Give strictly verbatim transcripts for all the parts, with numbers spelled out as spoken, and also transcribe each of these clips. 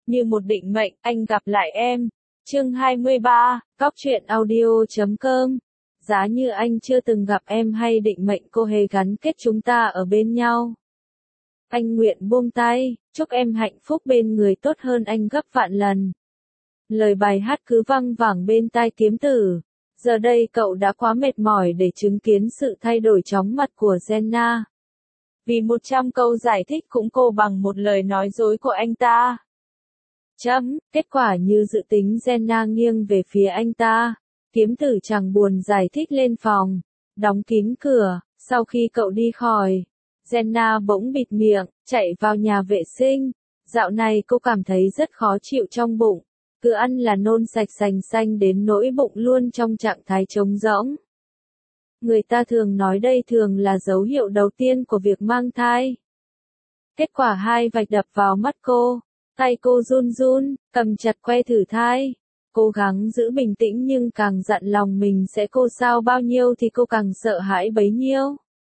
như một định mệnh, anh gặp lại em. Chương hai mươi ba, Góc truyện audio chấm com. Giá như anh chưa từng gặp em hay định mệnh cô hề gắn kết chúng ta ở bên nhau. Anh nguyện buông tay, chúc em hạnh phúc bên người tốt hơn anh gấp vạn lần. Lời bài hát cứ văng vẳng bên tai Kiếm Tử. Giờ đây cậu đã quá mệt mỏi để chứng kiến sự thay đổi chóng mặt của Jenna. Vì một trăm câu giải thích cũng cô bằng một lời nói dối của anh ta. Chấm, kết quả như dự tính Jenna nghiêng về phía anh ta. Kiếm Tử chẳng buồn giải thích lên phòng, đóng kín cửa. Sau khi cậu đi khỏi, Jenna bỗng bịt miệng, chạy vào nhà vệ sinh. Dạo này cô cảm thấy rất khó chịu trong bụng. Cứ ăn là nôn sạch sành xanh đến nỗi bụng luôn trong trạng thái trống rỗng. Người ta thường nói đây thường là dấu hiệu đầu tiên của việc mang thai. Kết quả hai vạch đập vào mắt cô, tay cô run run, cầm chặt que thử thai. Cố gắng giữ bình tĩnh nhưng càng dặn lòng mình sẽ cô sao bao nhiêu thì cô càng sợ hãi bấy nhiêu.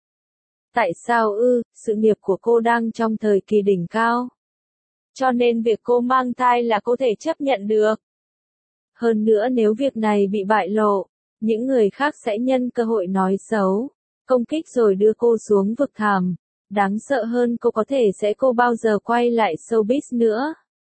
Tại sao ư, sự nghiệp của cô đang trong thời kỳ đỉnh cao. Cho nên việc cô mang thai là có thể chấp nhận được. Hơn nữa nếu việc này bị bại lộ, những người khác sẽ nhân cơ hội nói xấu, công kích rồi đưa cô xuống vực thẳm. Đáng sợ hơn cô có thể sẽ cô bao giờ quay lại showbiz nữa.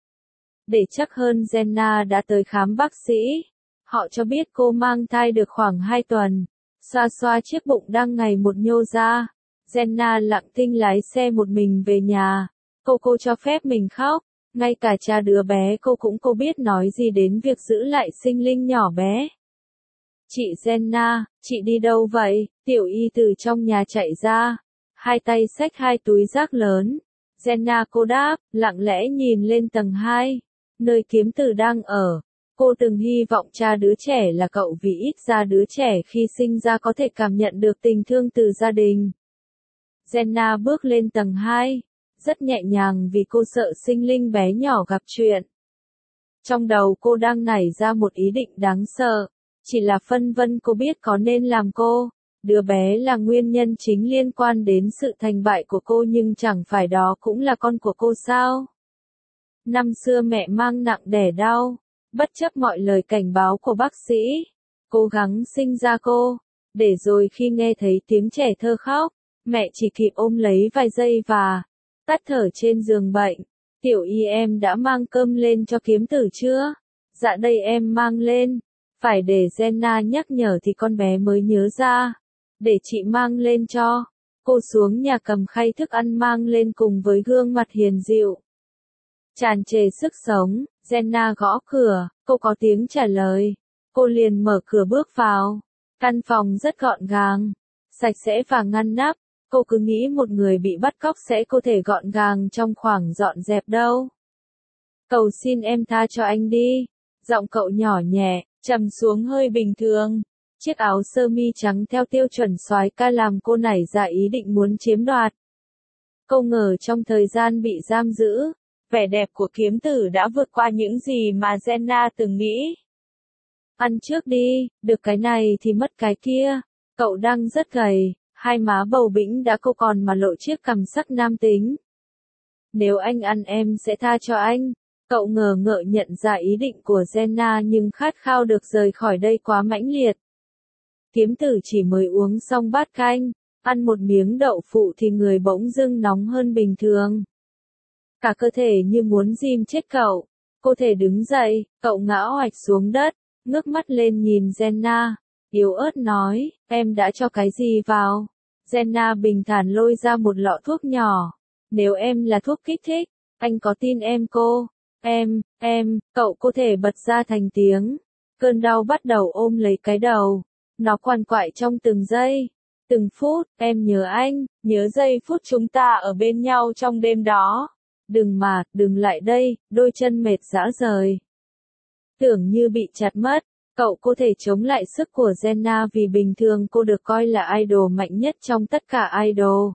Để chắc hơn Jenna đã tới khám bác sĩ. Họ cho biết cô mang thai được khoảng hai tuần. Xoa xoa chiếc bụng đang ngày một nhô ra. Jenna lặng thinh lái xe một mình về nhà. Cô cô cho phép mình khóc. Ngay cả cha đứa bé cô cũng cô biết nói gì đến việc giữ lại sinh linh nhỏ bé. Chị Jenna, chị đi đâu vậy? Tiểu Y từ trong nhà chạy ra. Hai tay xách hai túi rác lớn. Jenna cô đáp, lặng lẽ nhìn lên tầng hai. Nơi Kiếm Tử đang ở. Cô từng hy vọng cha đứa trẻ là cậu vì ít ra đứa trẻ khi sinh ra có thể cảm nhận được tình thương từ gia đình. Jenna bước lên tầng hai. Rất nhẹ nhàng vì cô sợ sinh linh bé nhỏ gặp chuyện. Trong đầu cô đang nảy ra một ý định đáng sợ. Chỉ là phân vân cô biết có nên làm cô. Đứa bé là nguyên nhân chính liên quan đến sự thành bại của cô nhưng chẳng phải đó cũng là con của cô sao? Năm xưa mẹ mang nặng đẻ đau. Bất chấp mọi lời cảnh báo của bác sĩ. Cố gắng sinh ra cô. Để rồi khi nghe thấy tiếng trẻ thơ khóc, mẹ chỉ kịp ôm lấy vài giây và tắt thở trên giường bệnh. Tiểu Y em đã mang cơm lên cho Kiếm Tử chưa? Dạ đây em mang lên. Phải để Jenna nhắc nhở thì con bé mới nhớ ra. Để chị mang lên cho. Cô xuống nhà cầm khay thức ăn mang lên cùng với gương mặt hiền dịu. Tràn trề sức sống, Jenna gõ cửa, cô có tiếng trả lời. Cô liền mở cửa bước vào. Căn phòng rất gọn gàng, sạch sẽ và ngăn nắp. Cô cứ nghĩ một người bị bắt cóc sẽ có thể gọn gàng trong khoảng dọn dẹp đâu. Cầu xin em tha cho anh đi. Giọng cậu nhỏ nhẹ, trầm xuống hơi bình thường. Chiếc áo sơ mi trắng theo tiêu chuẩn soái ca làm cô nảy ra ý định muốn chiếm đoạt. Cô ngờ trong thời gian bị giam giữ, vẻ đẹp của Kiếm Tử đã vượt qua những gì mà Jenna từng nghĩ. Ăn trước đi, được cái này thì mất cái kia. Cậu đang rất gầy, hai má bầu bĩnh đã cô còn mà lộ chiếc cằm sắc nam tính. Nếu anh ăn em sẽ tha cho anh. Cậu ngờ ngợ nhận ra ý định của Jenna nhưng khát khao được rời khỏi đây quá mãnh liệt. Kiếm Tử chỉ mới uống xong bát canh, ăn một miếng đậu phụ thì người bỗng dưng nóng hơn bình thường. Cả cơ thể như muốn dim chết cậu. Cô thể đứng dậy, cậu ngã oạch xuống đất, ngước mắt lên nhìn Jenna, yếu ớt nói, em đã cho cái gì vào? Jenna bình thản lôi ra một lọ thuốc nhỏ. Nếu em là thuốc kích thích, anh có tin em cô? Em, em, cậu có thể bật ra thành tiếng. Cơn đau bắt đầu ôm lấy cái đầu. Nó quằn quại trong từng giây, từng phút. Em nhớ anh, nhớ giây phút chúng ta ở bên nhau trong đêm đó. Đừng mà, đừng lại đây, đôi chân mệt rã rời. Tưởng như bị chặt mất, cậu có thể chống lại sức của Jenna vì bình thường cô được coi là idol mạnh nhất trong tất cả idol.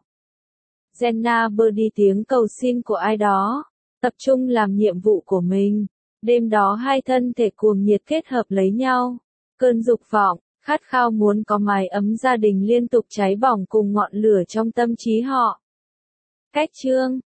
Jenna bơ đi tiếng cầu xin của ai đó, tập trung làm nhiệm vụ của mình. Đêm đó hai thân thể cuồng nhiệt kết hợp lấy nhau. Cơn dục vọng, khát khao muốn có mái ấm gia đình liên tục cháy bỏng cùng ngọn lửa trong tâm trí họ. Cách chương